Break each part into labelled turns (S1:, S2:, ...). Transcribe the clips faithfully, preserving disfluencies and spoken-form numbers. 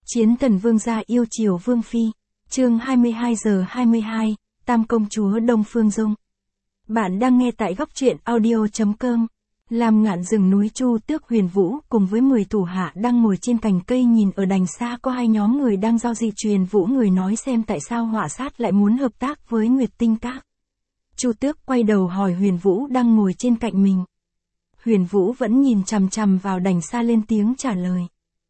S1: Chiến thần vương gia yêu chiều vương phi. Chương hai mươi hai giờ hai mươi hai, Tam công chúa Đông Phương Dung. Bạn đang nghe tại góc truyện audio chấm com. Lam Ngạn rừng núi Chu Tước Huyền Vũ cùng với mười thủ hạ đang ngồi trên cành cây, nhìn ở đằng xa có hai nhóm người đang giao dịch. Truyền Vũ người nói xem tại sao Họa Sát lại muốn hợp tác với Nguyệt Tinh Các. Chu Tước quay đầu hỏi Huyền Vũ đang ngồi trên cạnh mình. Huyền Vũ vẫn nhìn chằm chằm vào đằng xa lên tiếng trả lời.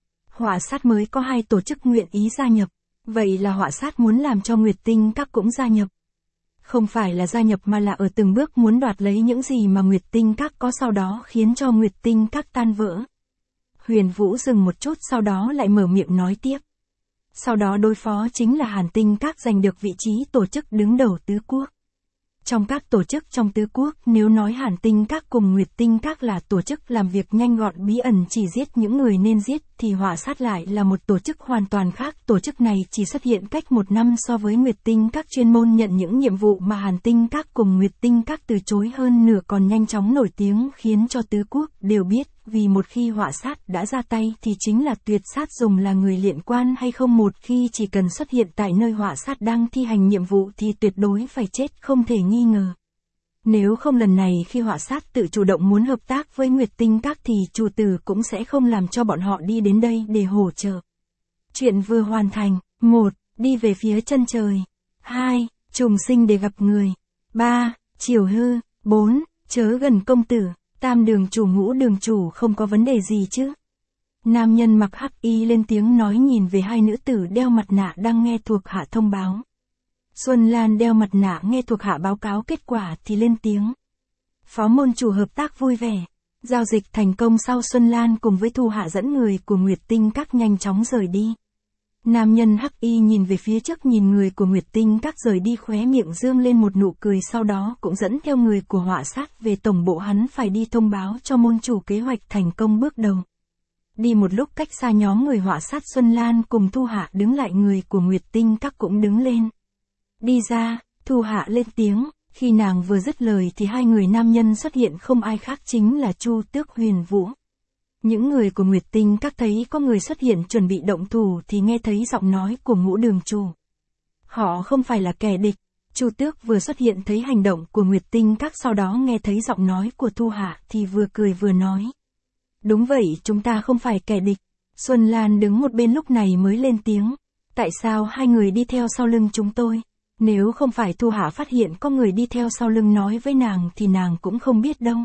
S1: Họa Sát mới có hai tổ chức nguyện ý gia nhập, vậy là Họa Sát muốn làm cho Nguyệt Tinh Các cũng gia nhập. Không phải là gia nhập mà là ở từng bước muốn đoạt lấy những gì mà Nguyệt Tinh Các có, sau đó khiến cho Nguyệt Tinh Các tan vỡ. Huyền Vũ dừng một chút sau đó lại mở miệng nói tiếp. Sau đó đối phó chính là Hàn Tinh Các giành được vị trí tổ chức đứng đầu tứ quốc. Trong các tổ chức trong tứ quốc, nếu nói Hàn Tinh Các cùng Nguyệt Tinh Các là tổ chức làm việc nhanh gọn bí ẩn chỉ giết những người nên giết, thì Họa Sát lại là một tổ chức hoàn toàn khác. Tổ chức này chỉ xuất hiện cách một năm so với Nguyệt Tinh Các, chuyên môn nhận những nhiệm vụ mà Hàn Tinh Các cùng Nguyệt Tinh Các từ chối, hơn nửa còn nhanh chóng nổi tiếng khiến cho tứ quốc đều biết, vì một khi Họa Sát đã ra tay thì chính là tuyệt sát, dùng là người liên quan hay không, một khi chỉ cần xuất hiện tại nơi Họa Sát đang thi hành nhiệm vụ thì tuyệt đối phải chết không thể nghi ngờ. Nếu không lần này khi Họa Sát tự chủ động muốn hợp tác với Nguyệt Tinh Các thì chủ tử cũng sẽ không làm cho bọn họ đi đến đây để hỗ trợ. Chuyện vừa hoàn thành. một. Đi về phía chân trời. hai. Trùng sinh để gặp người. ba. Chiều hư. bốn. Chớ gần công tử. Tam đường chủ ngũ đường chủ không có vấn đề gì chứ? Nam nhân mặc hắc y lên tiếng nói, nhìn về hai nữ tử đeo mặt nạ đang nghe thuộc hạ thông báo. Xuân Lan đeo mặt nạ nghe thuộc hạ báo cáo kết quả thì lên tiếng. Phó môn chủ hợp tác vui vẻ. Giao dịch thành công sau, Xuân Lan cùng với thu hạ dẫn người của Nguyệt Tinh Các nhanh chóng rời đi. Nam nhân hắc y nhìn về phía trước, nhìn người của Nguyệt Tinh Các rời đi, khóe miệng dương lên một nụ cười, sau đó cũng dẫn theo người của Họa Sát về tổng bộ. Hắn phải đi thông báo cho môn chủ kế hoạch thành công bước đầu. Đi một lúc cách xa nhóm người Họa Sát, Xuân Lan cùng thu hạ đứng lại, người của Nguyệt Tinh Các cũng đứng lên. Đi ra, thu hạ lên tiếng. Khi nàng vừa dứt lời thì hai người nam nhân xuất hiện, không ai khác chính là Chu Tước Huyền Vũ. Những người của Nguyệt Tinh Các thấy có người xuất hiện chuẩn bị động thủ thì nghe thấy giọng nói của ngũ đường chủ. Họ không phải là kẻ địch. Chu Tước vừa xuất hiện thấy hành động của Nguyệt Tinh Các, sau đó nghe thấy giọng nói của thu hạ thì vừa cười vừa nói. Đúng vậy, chúng ta không phải kẻ địch. Xuân Lan đứng một bên lúc này mới lên tiếng. Tại sao hai người đi theo sau lưng chúng tôi? Nếu không phải thu hạ phát hiện có người đi theo sau lưng nói với nàng thì nàng cũng không biết đâu.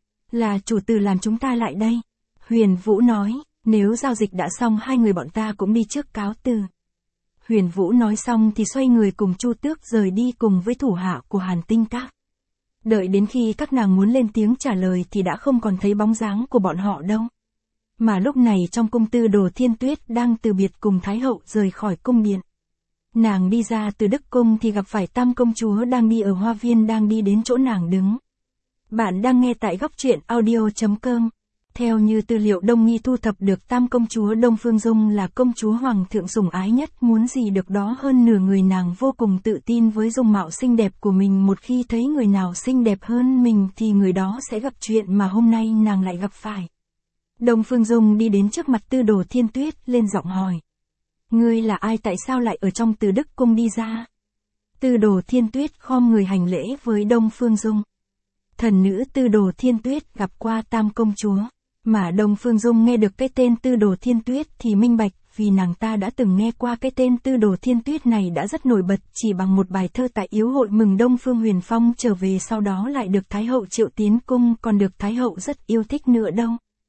S1: Là chủ tử làm chúng ta lại đây. Huyền Vũ nói, nếu giao dịch đã xong hai người bọn ta cũng đi trước cáo từ. Huyền Vũ nói xong thì xoay người cùng Chu Tước rời đi cùng với thủ hạ của Hàn Tinh Các. Đợi đến khi các nàng muốn lên tiếng trả lời thì đã không còn thấy bóng dáng của bọn họ đâu. Mà lúc này trong cung, Tư Đồ Thiên Tuyết đang từ biệt cùng Thái hậu rời khỏi cung điện. Nàng đi ra từ Đức Cung thì gặp phải Tam công chúa đang đi ở hoa viên, đang đi đến chỗ nàng đứng. Bạn đang nghe tại góc truyện audio chấm com. Theo như tư liệu Đông Nghi thu thập được, Tam công chúa Đông Phương Dung là công chúa hoàng thượng sủng ái nhất, muốn gì được đó, hơn nửa người nàng vô cùng tự tin với dung mạo xinh đẹp của mình. Một khi thấy người nào xinh đẹp hơn mình thì người đó sẽ gặp chuyện mà hôm nay nàng lại gặp phải. Đông Phương Dung đi đến trước mặt Tư Đồ Thiên Tuyết, lên giọng hỏi. Ngươi là ai, tại sao lại ở trong Từ Đức Cung đi ra? Tư Đồ Thiên Tuyết khom người hành lễ với Đông Phương Dung. Thần nữ Tư Đồ Thiên Tuyết gặp qua Tam công chúa. Mà Đông Phương Dung nghe được cái tên Tư Đồ Thiên Tuyết thì minh bạch, vì nàng ta đã từng nghe qua cái tên Tư Đồ Thiên Tuyết này đã rất nổi bật, chỉ bằng một bài thơ tại yến hội mừng Đông Phương Huyền Phong trở về, sau đó lại được Thái hậu triệu tiến cung, còn được Thái hậu rất yêu thích nữa đâu.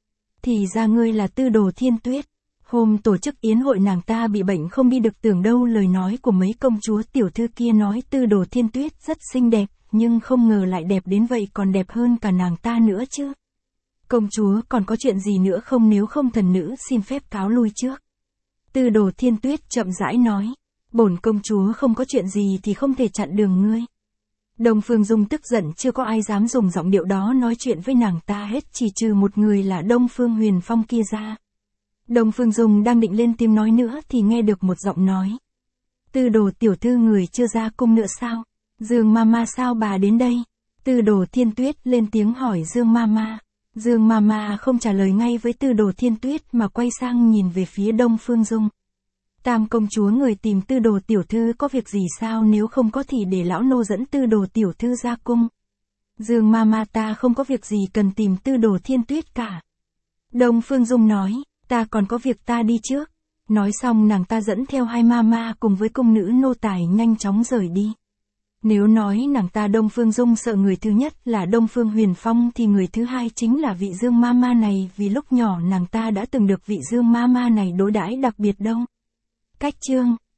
S1: Thì ra ngươi là Tư Đồ Thiên Tuyết. Hôm tổ chức yến hội nàng ta bị bệnh không đi được, tưởng đâu lời nói của mấy công chúa tiểu thư kia nói Tư Đồ Thiên Tuyết rất xinh đẹp, nhưng không ngờ lại đẹp đến vậy, còn đẹp hơn cả nàng ta nữa chứ. Công chúa còn có chuyện gì nữa không, nếu không thần nữ xin phép cáo lui trước. Tư Đồ Thiên Tuyết chậm rãi nói. Bổn công chúa không có chuyện gì thì không thể chặn đường ngươi. Đông Phương Dung tức giận, chưa có ai dám dùng giọng điệu đó nói chuyện với nàng ta hết, chỉ trừ một người là Đông Phương Huyền Phong kia ra. Đông Phương Dung đang định lên tiếng nói nữa thì nghe được một giọng nói. Tư Đồ tiểu thư người chưa ra cung nữa sao? Dương Mama sao bà đến đây? Tư Đồ Thiên Tuyết lên tiếng hỏi Dương Mama. Dương Mama không trả lời ngay với Tư Đồ Thiên Tuyết mà quay sang nhìn về phía Đông Phương Dung. Tam công chúa người tìm Tư Đồ tiểu thư có việc gì sao, nếu không có thì để lão nô dẫn Tư Đồ tiểu thư ra cung. Dương ma ma ta không có việc gì cần tìm Tư Đồ Thiên Tuyết cả. Đông Phương Dung nói, ta còn có việc, ta đi trước. Nói xong nàng ta dẫn theo hai ma ma cùng với cung nữ nô tài nhanh chóng rời đi. Nếu nói nàng ta Đông Phương Dung sợ người thứ nhất là Đông Phương Huyền Phong thì người thứ hai chính là vị Dương ma ma này, vì lúc nhỏ nàng ta đã từng được vị Dương ma ma này đối đãi đặc biệt đâu. Cách chương